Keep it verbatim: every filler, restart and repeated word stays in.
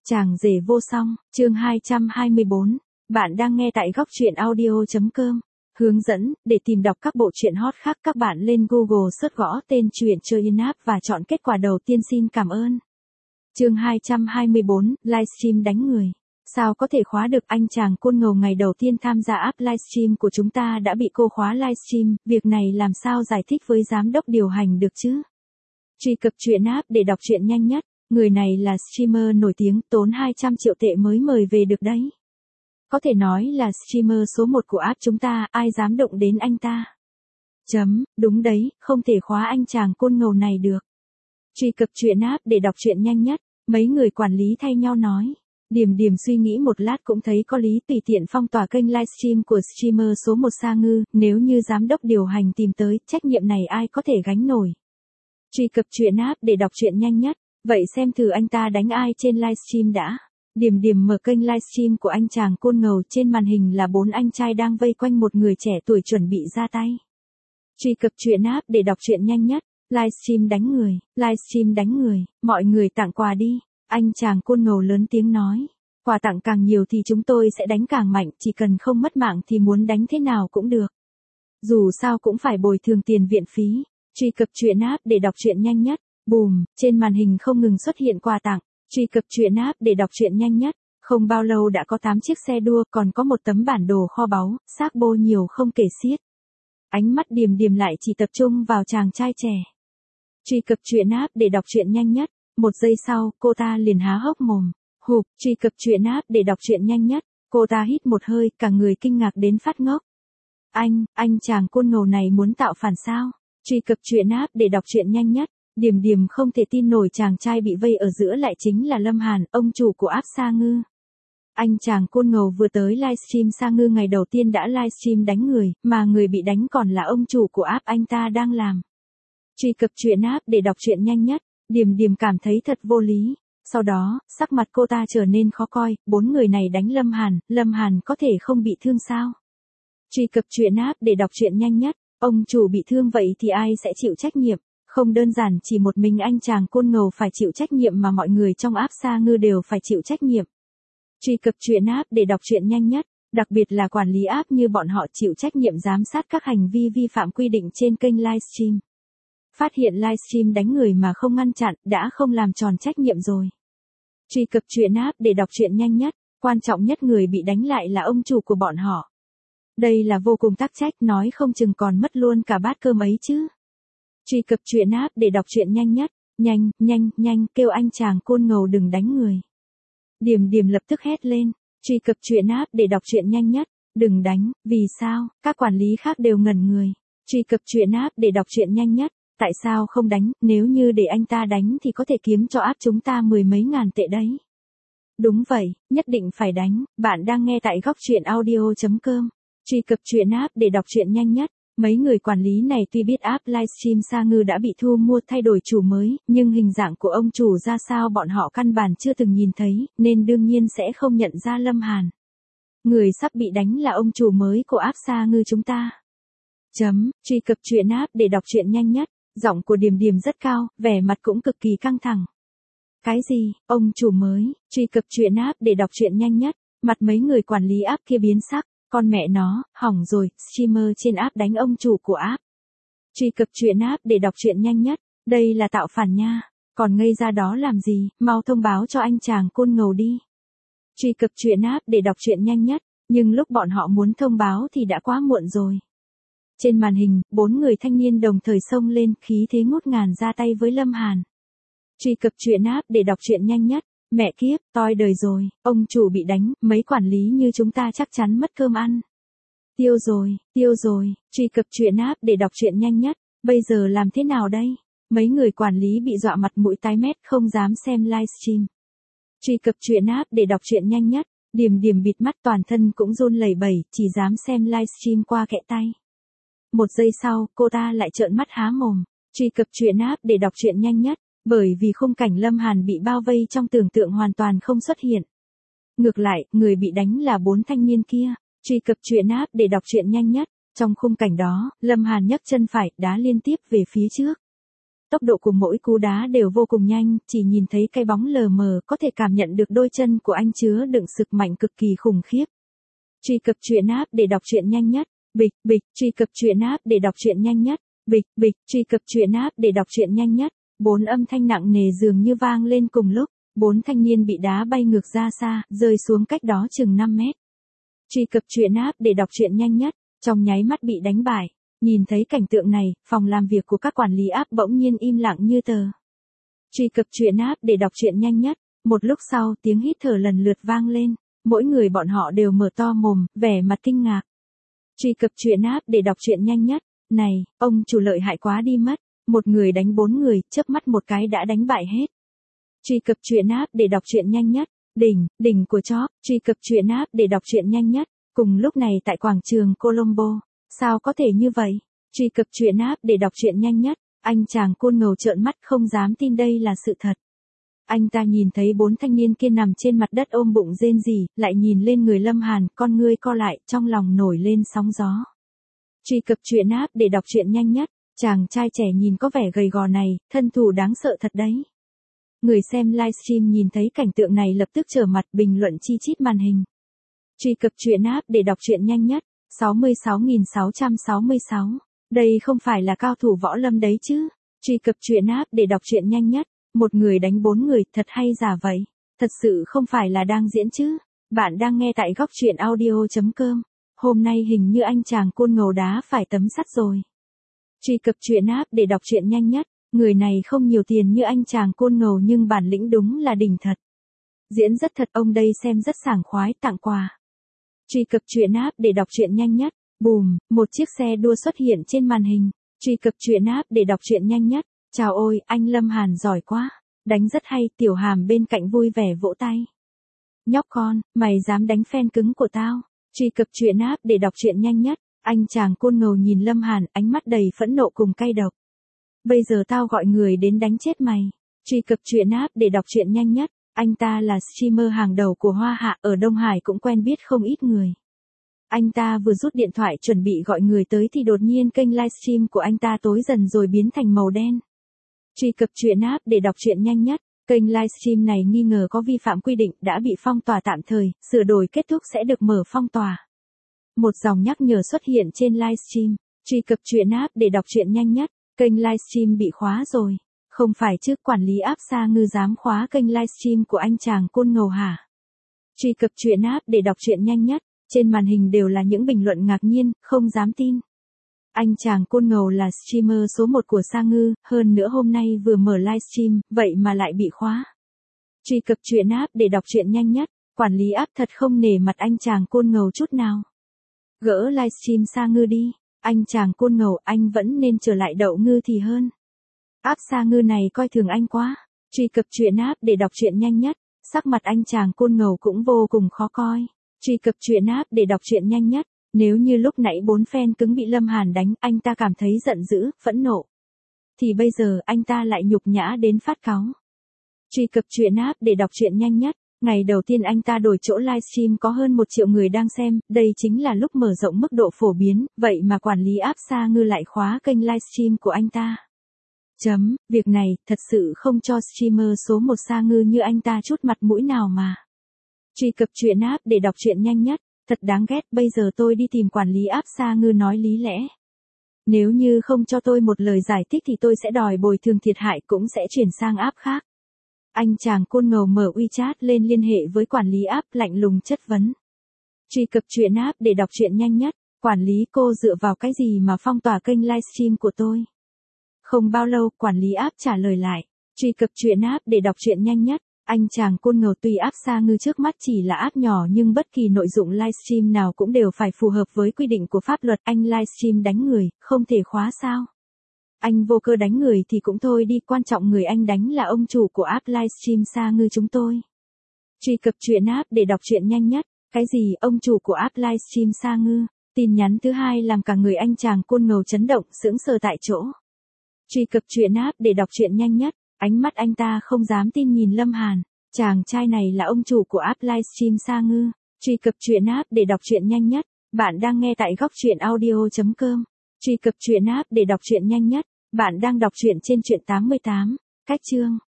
Chàng rể vô song, chương hai trăm hai mươi bốn. Bạn đang nghe tại góc truyện audio.com. Hướng dẫn, để tìm đọc các bộ truyện hot khác các bạn lên Google search gõ tên truyện chơi in app và chọn kết quả đầu tiên. Xin cảm ơn. Chương hai trăm hai mươi bốn, livestream đánh người. Sao có thể khóa được anh chàng côn ngầu ngày đầu tiên tham gia app livestream của chúng ta đã bị cô khóa livestream, việc này làm sao giải thích với giám đốc điều hành được chứ? Truy cập truyện app để đọc truyện nhanh nhất. Người này là streamer nổi tiếng, tốn hai trăm triệu tệ mới mời về được đấy. Có thể nói là streamer số một của app chúng ta, ai dám động đến anh ta. Chấm, đúng đấy, không thể khóa anh chàng côn ngầu này được. Truy cập truyện app để đọc truyện nhanh nhất, mấy người quản lý thay nhau nói. Điềm điềm suy nghĩ một lát cũng thấy có lý, tùy tiện phong tỏa kênh livestream của streamer số một Sa Ngư, nếu như giám đốc điều hành tìm tới, trách nhiệm này ai có thể gánh nổi. Truy cập truyện app để đọc truyện nhanh nhất. Vậy xem thử anh ta đánh ai trên livestream đã. Điềm điềm mở kênh livestream của anh chàng côn ngầu, trên màn hình là bốn anh trai đang vây quanh một người trẻ tuổi chuẩn bị ra tay. Truy cập truyện app để đọc truyện nhanh nhất. Livestream đánh người, livestream đánh người, mọi người tặng quà đi. Anh chàng côn ngầu lớn tiếng nói. Quà tặng càng nhiều thì chúng tôi sẽ đánh càng mạnh, chỉ cần không mất mạng thì muốn đánh thế nào cũng được. Dù sao cũng phải bồi thường tiền viện phí. Truy cập truyện app để đọc truyện nhanh nhất. Bùm, trên màn hình không ngừng xuất hiện quà tặng. Truy cập truyện app để đọc truyện nhanh nhất. Không bao lâu đã có tám chiếc xe đua, còn có một tấm bản đồ kho báu, xác bô nhiều không kể xiết. Ánh mắt Điềm Điềm lại chỉ tập trung vào chàng trai trẻ. Truy cập truyện app để đọc truyện nhanh nhất. Một giây sau, cô ta liền há hốc mồm. Hụp, truy cập truyện app để đọc truyện nhanh nhất. Cô ta hít một hơi, cả người kinh ngạc đến phát ngốc. Anh, anh chàng côn ngầu này muốn tạo phản sao? Truy cập truyện app để đọc truyện nhanh nhất. Điềm Điềm không thể tin nổi chàng trai bị vây ở giữa lại chính là Lâm Hàn, ông chủ của app Sa Ngư. Anh chàng côn ngầu vừa tới livestream Sa Ngư ngày đầu tiên đã livestream đánh người, mà người bị đánh còn là ông chủ của app anh ta đang làm. Truy cập truyện app để đọc truyện nhanh nhất. Điềm Điềm cảm thấy thật vô lý. Sau đó, sắc mặt cô ta trở nên khó coi, bốn người này đánh Lâm Hàn, Lâm Hàn có thể không bị thương sao? Truy cập truyện app để đọc truyện nhanh nhất. Ông chủ bị thương vậy thì ai sẽ chịu trách nhiệm? Không đơn giản chỉ một mình anh chàng côn ngầu phải chịu trách nhiệm mà mọi người trong app Sa Ngư đều phải chịu trách nhiệm. Truy cập truyện app để đọc truyện nhanh nhất, đặc biệt là quản lý app như bọn họ chịu trách nhiệm giám sát các hành vi vi phạm quy định trên kênh livestream. Phát hiện livestream đánh người mà không ngăn chặn, đã không làm tròn trách nhiệm rồi. Truy cập truyện app để đọc truyện nhanh nhất, quan trọng nhất người bị đánh lại là ông chủ của bọn họ. Đây là vô cùng tắc trách, nói không chừng còn mất luôn cả bát cơm ấy chứ. Truy cập truyện app để đọc truyện nhanh nhất. Nhanh, nhanh, nhanh, kêu anh chàng côn ngầu đừng đánh người. Điềm Điềm lập tức hét lên. Truy cập truyện app để đọc truyện nhanh nhất. Đừng đánh, vì sao? Các quản lý khác đều ngẩn người. Truy cập truyện app để đọc truyện nhanh nhất. Tại sao không đánh, nếu như để anh ta đánh thì có thể kiếm cho app chúng ta mười mấy ngàn tệ đấy. Đúng vậy, nhất định phải đánh. Bạn đang nghe tại góc truyện audio.com. Truy cập truyện app để đọc truyện nhanh nhất. Mấy người quản lý này tuy biết app livestream Sa Ngư đã bị thu mua thay đổi chủ mới, nhưng hình dạng của ông chủ ra sao bọn họ căn bản chưa từng nhìn thấy, nên đương nhiên sẽ không nhận ra Lâm Hàn. Người sắp bị đánh là ông chủ mới của app Sa Ngư chúng ta. Chấm, truy cập truyện app để đọc truyện nhanh nhất. Giọng của Điềm Điềm rất cao, vẻ mặt cũng cực kỳ căng thẳng. Cái gì, ông chủ mới? Truy cập truyện app để đọc truyện nhanh nhất. Mặt mấy người quản lý app kia biến sắc. Con mẹ nó, hỏng rồi, streamer trên app đánh ông chủ của app. Truy cập truyện app để đọc truyện nhanh nhất. Đây là tạo phản nha. Còn ngây ra đó làm gì, mau thông báo cho anh chàng côn ngầu đi. Truy cập truyện app để đọc truyện nhanh nhất. Nhưng lúc bọn họ muốn thông báo thì đã quá muộn rồi. Trên màn hình, bốn người thanh niên đồng thời xông lên, khí thế ngút ngàn ra tay với Lâm Hàn. Truy cập truyện app để đọc truyện nhanh nhất. Mẹ kiếp, toi đời rồi, ông chủ bị đánh, mấy quản lý như chúng ta chắc chắn mất cơm ăn. Tiêu rồi, tiêu rồi, truy cập truyện app để đọc truyện nhanh nhất. Bây giờ làm thế nào đây? Mấy người quản lý bị dọa mặt mũi tái mét không dám xem livestream. Truy cập truyện app để đọc truyện nhanh nhất. Điềm Điềm bịt mắt toàn thân cũng run lẩy bẩy, chỉ dám xem livestream qua kẽ tay. Một giây sau, cô ta lại trợn mắt há mồm. Truy cập truyện app để đọc truyện nhanh nhất. Bởi vì khung cảnh Lâm Hàn bị bao vây trong tưởng tượng hoàn toàn không xuất hiện. Ngược lại, người bị đánh là bốn thanh niên kia. Truy cập truyện app để đọc truyện nhanh nhất. Trong khung cảnh đó, Lâm Hàn nhấc chân phải, đá liên tiếp về phía trước. Tốc độ của mỗi cú đá đều vô cùng nhanh, chỉ nhìn thấy cái bóng lờ mờ có thể cảm nhận được đôi chân của anh chứa đựng sức mạnh cực kỳ khủng khiếp. Truy cập truyện app để đọc truyện nhanh nhất. Bịch, bịch, truy cập truyện app để đọc truyện nhanh nhất. Bịch, bịch, truy cập truyện app để đọc truyện nhanh nhất. Bốn âm thanh nặng nề dường như vang lên cùng lúc, bốn thanh niên bị đá bay ngược ra xa, rơi xuống cách đó chừng năm mét. Truy cập truyện app để đọc truyện nhanh nhất, trong nháy mắt bị đánh bại. Nhìn thấy cảnh tượng này, phòng làm việc của các quản lý app bỗng nhiên im lặng như tờ. Truy cập truyện app để đọc truyện nhanh nhất. Một lúc sau, tiếng hít thở lần lượt vang lên, mỗi người bọn họ đều mở to mồm, vẻ mặt kinh ngạc. Truy cập truyện app để đọc truyện nhanh nhất. Này, ông chủ lợi hại quá đi mất. Một người đánh bốn người, chớp mắt một cái đã đánh bại hết. Truy cập truyện app để đọc truyện nhanh nhất. Đỉnh, đỉnh của chóp, truy cập truyện app để đọc truyện nhanh nhất. Cùng lúc này tại quảng trường Colombo. Sao có thể như vậy? Truy cập truyện app để đọc truyện nhanh nhất. Anh chàng côn ngầu trợn mắt không dám tin đây là sự thật. Anh ta nhìn thấy bốn thanh niên kia nằm trên mặt đất ôm bụng rên rỉ, lại nhìn lên người Lâm Hàn, con ngươi co lại, trong lòng nổi lên sóng gió. Truy cập truyện app để đọc truyện nhanh nhất. Chàng trai trẻ nhìn có vẻ gầy gò này, thân thủ đáng sợ thật đấy. Người xem livestream nhìn thấy cảnh tượng này lập tức trở mặt bình luận chi chít màn hình. Truy cập truyện app để đọc truyện nhanh nhất. sáu mươi sáu nghìn sáu trăm sáu mươi sáu. Đây không phải là cao thủ võ lâm đấy chứ. Truy cập truyện app để đọc truyện nhanh nhất. Một người đánh bốn người, thật hay giả vậy? Thật sự không phải là đang diễn chứ. Bạn đang nghe tại góc truyện audio chấm com. Hôm nay hình như anh chàng côn ngầu đá phải tấm sắt rồi. Truy cập truyện app để đọc truyện nhanh nhất. Người này không nhiều tiền như anh chàng côn ngầu nhưng bản lĩnh đúng là đỉnh thật. Diễn rất thật, ông đây xem rất sảng khoái, tặng quà. Truy cập truyện app để đọc truyện nhanh nhất. Bùm, một chiếc xe đua xuất hiện trên màn hình. Truy cập truyện app để đọc truyện nhanh nhất. Chào ôi, anh Lâm Hàn giỏi quá. Đánh rất hay, Tiểu Hàm bên cạnh vui vẻ vỗ tay. Nhóc con, mày dám đánh fan cứng của tao. Truy cập truyện app để đọc truyện nhanh nhất. Anh chàng côn ngầu nhìn Lâm Hàn, ánh mắt đầy phẫn nộ cùng cay độc. Bây giờ tao gọi người đến đánh chết mày. Truy cập truyện app để đọc truyện nhanh nhất. Anh ta là streamer hàng đầu của Hoa Hạ, ở Đông Hải cũng quen biết không ít người. Anh ta vừa rút điện thoại chuẩn bị gọi người tới thì đột nhiên kênh livestream của anh ta tối dần rồi biến thành màu đen. Truy cập truyện app để đọc truyện nhanh nhất. Kênh livestream này nghi ngờ có vi phạm quy định đã bị phong tỏa tạm thời, sửa đổi kết thúc sẽ được mở phong tỏa. Một dòng nhắc nhở xuất hiện trên livestream. Truy cập truyện app để đọc truyện nhanh nhất. Kênh livestream bị khóa rồi. Không phải chứ, quản lý app Sa Ngư dám khóa kênh livestream của anh chàng côn ngầu hả? Truy cập truyện app để đọc truyện nhanh nhất. Trên màn hình đều là những bình luận ngạc nhiên, không dám tin. Anh chàng côn ngầu là streamer số một của Sa Ngư, hơn nữa hôm nay vừa mở livestream, vậy mà lại bị khóa. Truy cập truyện app để đọc truyện nhanh nhất. Quản lý app thật không nể mặt anh chàng côn ngầu chút nào. Gỡ livestream Sa Ngư đi. Anh chàng côn ngầu, anh vẫn nên trở lại đậu ngư thì hơn. App Sa Ngư này coi thường anh quá. Truy cập truyện app để đọc truyện nhanh nhất. Sắc mặt anh chàng côn ngầu cũng vô cùng khó coi. Truy cập truyện app để đọc truyện nhanh nhất. Nếu như lúc nãy bốn fan cứng bị Lâm Hàn đánh, anh ta cảm thấy giận dữ, phẫn nộ. Thì bây giờ anh ta lại nhục nhã đến phát cáu. Truy cập truyện app để đọc truyện nhanh nhất. Ngày đầu tiên anh ta đổi chỗ livestream có hơn một triệu người đang xem, đây chính là lúc mở rộng mức độ phổ biến, vậy mà quản lý app Sa Ngư lại khóa kênh livestream của anh ta. Chấm, việc này thật sự không cho streamer số một Sa Ngư như anh ta chút mặt mũi nào mà. Truy cập truyện app để đọc truyện nhanh nhất. Thật đáng ghét, bây giờ tôi đi tìm quản lý app Sa Ngư nói lý lẽ. Nếu như không cho tôi một lời giải thích thì tôi sẽ đòi bồi thường thiệt hại, cũng sẽ chuyển sang app khác. Anh chàng côn ngầu mở WeChat lên liên hệ với quản lý app, lạnh lùng chất vấn. Truy cập truyện app để đọc truyện nhanh nhất. Quản lý, cô dựa vào cái gì mà phong tỏa kênh livestream của tôi? Không bao lâu, quản lý app trả lời lại. Truy cập truyện app để đọc truyện nhanh nhất. Anh chàng côn ngầu, tuy app Sa Ngư trước mắt chỉ là app nhỏ nhưng bất kỳ nội dung livestream nào cũng đều phải phù hợp với quy định của pháp luật. Anh livestream đánh người, không thể khóa sao? Anh vô cơ đánh người thì cũng thôi đi, quan trọng người anh đánh là ông chủ của app livestream Sa Ngư chúng tôi. Truy cập truyện app để đọc truyện nhanh nhất. Cái gì, ông chủ của app livestream Sa Ngư? Tin nhắn thứ hai làm cả người anh chàng côn ngầu chấn động, sững sờ tại chỗ. Truy cập truyện app để đọc truyện nhanh nhất. Ánh mắt anh ta không dám tin nhìn Lâm Hàn. Chàng trai này là ông chủ của app livestream Sa Ngư. Truy cập truyện app để đọc truyện nhanh nhất. Bạn đang nghe tại góc truyện audio chấm com. Truy cập truyện app để đọc truyện nhanh nhất. Bạn đang đọc truyện trên truyện tám mươi tám, cách chương.